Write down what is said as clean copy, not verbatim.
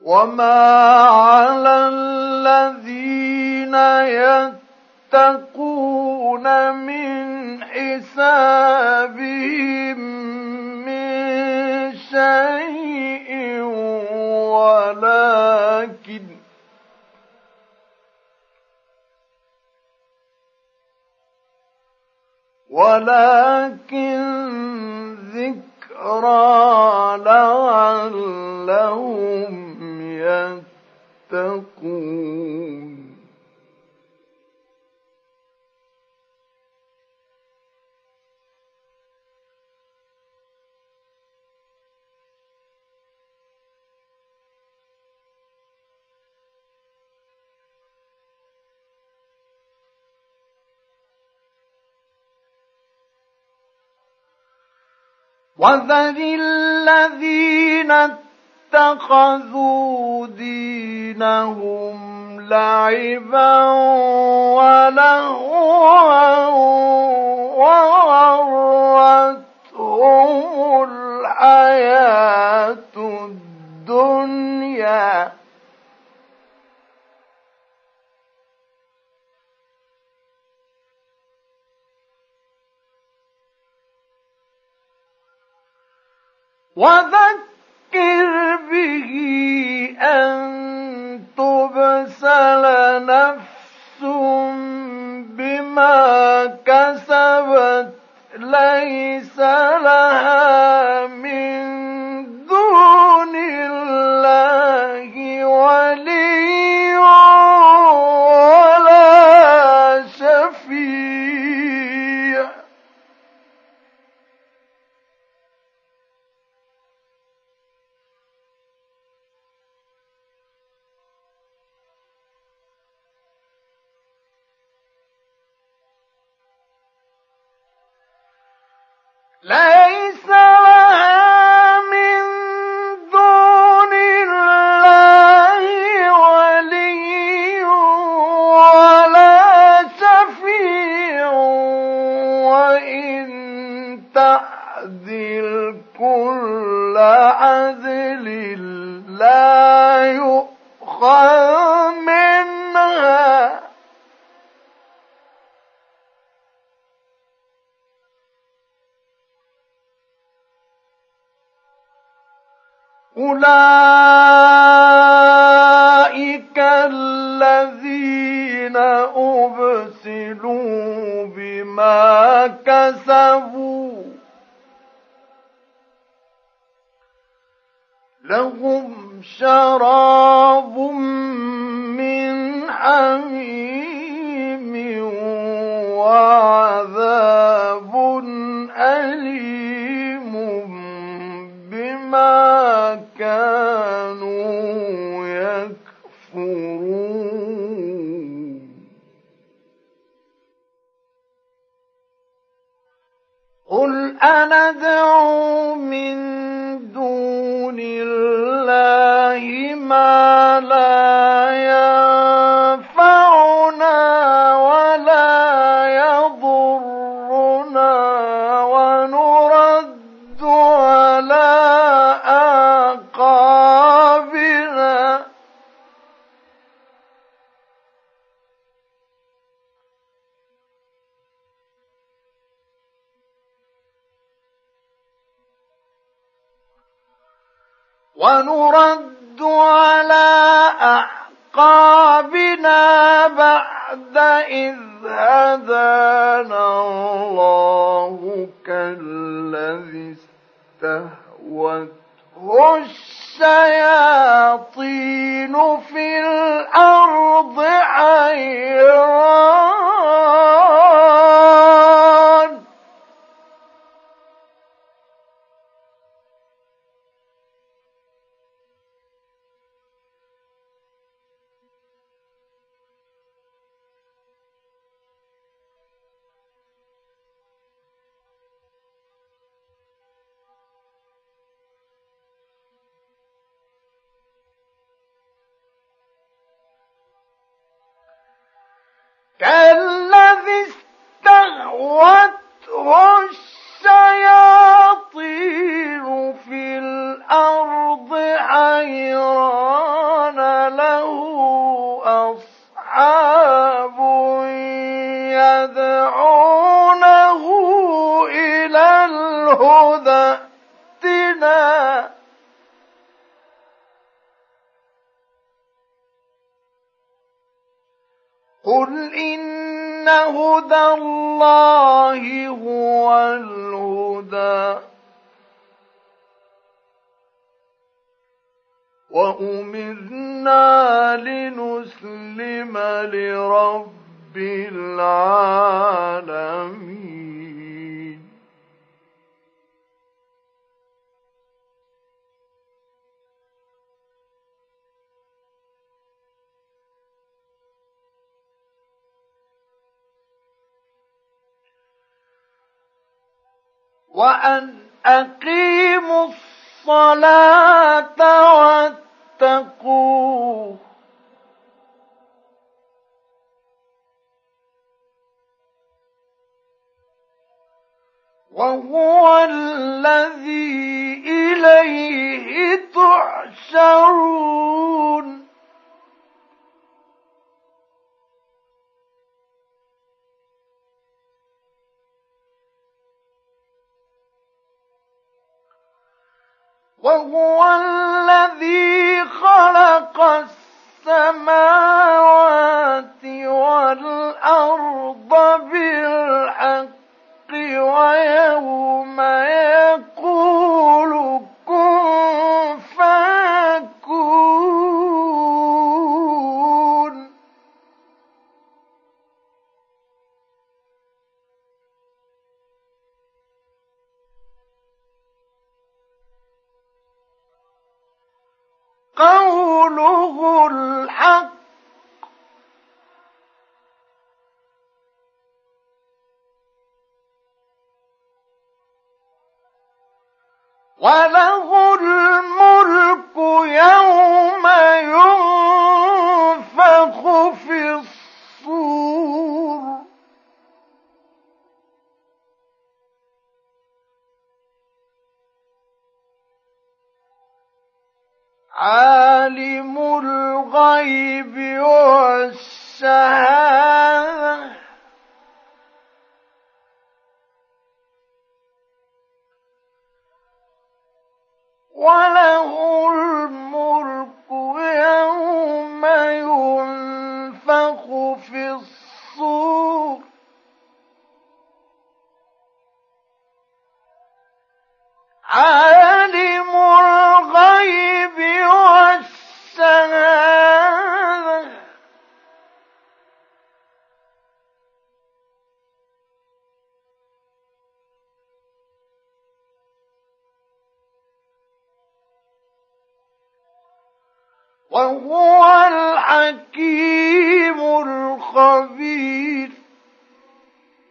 وما على الذين يتقون من حسابهم من شيء ولكن ذكرى لعلهم يتقون. وَذَرِ الَّذِينَ اتَّخَذُوا دِينَهُمْ لَعِبًا وَلَهْوًا وَغَرَّتْهُمُ الْحَيَاةُ الدُّنْيَا وَذَكِّرْ بِهِ أَن تُبْسَلَ نَفْسٌ بِمَا كَسَبَتْ لَيْسَ لَهَا مِن دُونِ اللَّهِ وَلِيٌّ وَلَا شَفِيعٌ ليس لها من دون الله ولي ولا شفيع وإن تعدل كل عدل لا يؤخذ منها أولئك الذين أبسلوا بما كسبوا لهم شراب من حميم وعذاب أليم بما كانوا يكفرون. قل أندعو من دون الله ما لا ينفعنا ولا يضرنا ونرد على أعقابنا بعد إذ هدانا الله كالذي استهوته الشياطين في الأرض حيران كالذي استهوته الشياطين في الأرض حيران قل إن هدى الله هو الهدى وأمرنا لنسلم لرب العالمين وأن أقيموا الصلاة واتقوه وهو الذي إليه تحشرون وهو الذي خلق السماوات والأرض بالحق ويوم يقول كن فيكون قوله الحق وله الملك يوم ينفخ في الصور عالم الغيب والشهادة وله الملك يوم ينفخ في الصور عالم الغيب والشهادة وهو الحكيم الخبير